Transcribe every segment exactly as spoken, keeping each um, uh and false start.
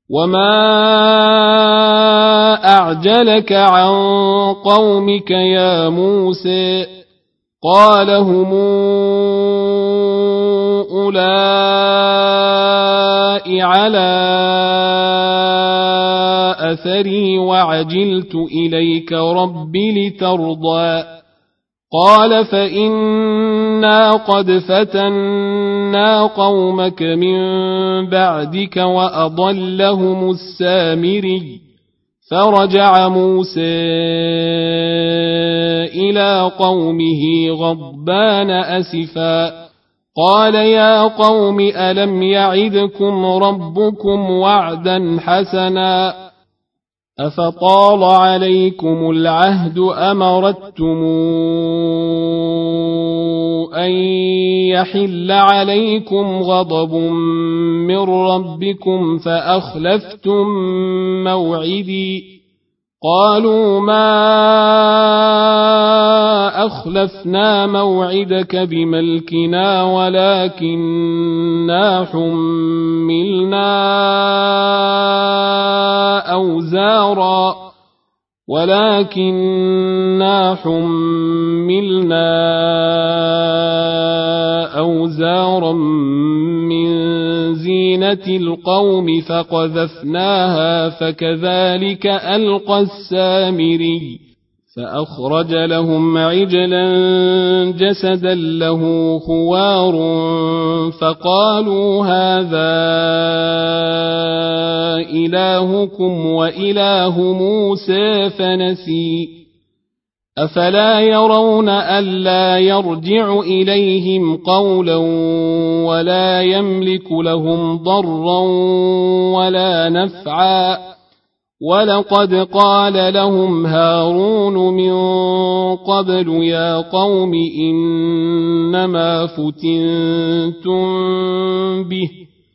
وما أعجلك عن قومك يا موسى قال هم أولئك على أثري وعجلت إليك رب لترضى قال فإنا قد فتنا قومك من بعدك وأضلهم السامري فرجع موسى إلى قومه غضبان أسفا قال يا قوم ألم يعدكم ربكم وعدا حسنا أفطال عليكم العهد أم أردتم أن يحل عليكم غضب من ربكم فأخلفتم موعدي قالوا ما أخلفنا موعدك بملكنا ولكننا حملنا أوزارا ولكننا حملنا أوزارا من زينة القوم فقذفناها فكذلك ألقى السامري فأخرج لهم عجلا جسدا له خوار فقالوا هذا إلهكم وإله موسى فنسي أفلا يرون ألا يرجع إليهم قولا ولا يملك لهم ضرا ولا نفعا ولقد قال لهم هارون من قبل يا قوم إنما فتنتم به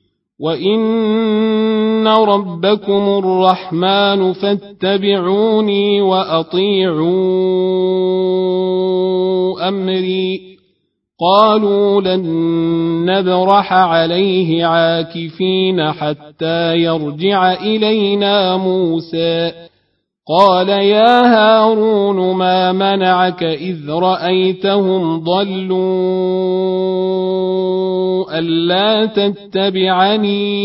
وإن ربكم الرحمن فاتبعوني وأطيعوا أمري قالوا لن نبرح عليه عاكفين حتى يرجع إلينا موسى قال يا هارون ما منعك إذ رأيتهم ضلوا ألا تتبعني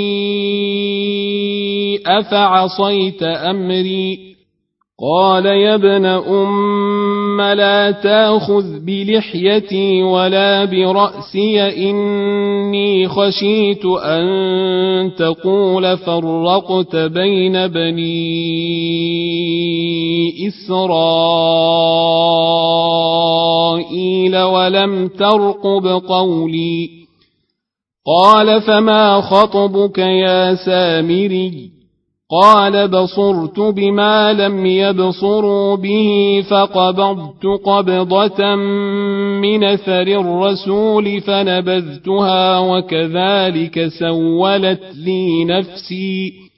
أفعصيت أمري قال يا ابن أم لا تأخذ بلحيتي ولا برأسي إني خشيت أن تقول فرقت بين بني إسرائيل ولم ترقب قولي قال فما خطبك يا سامري قال بصرت بما لم يبصروا به فقبضت قبضة من أثر الرسول فنبذتها وكذلك سولت لي نفسي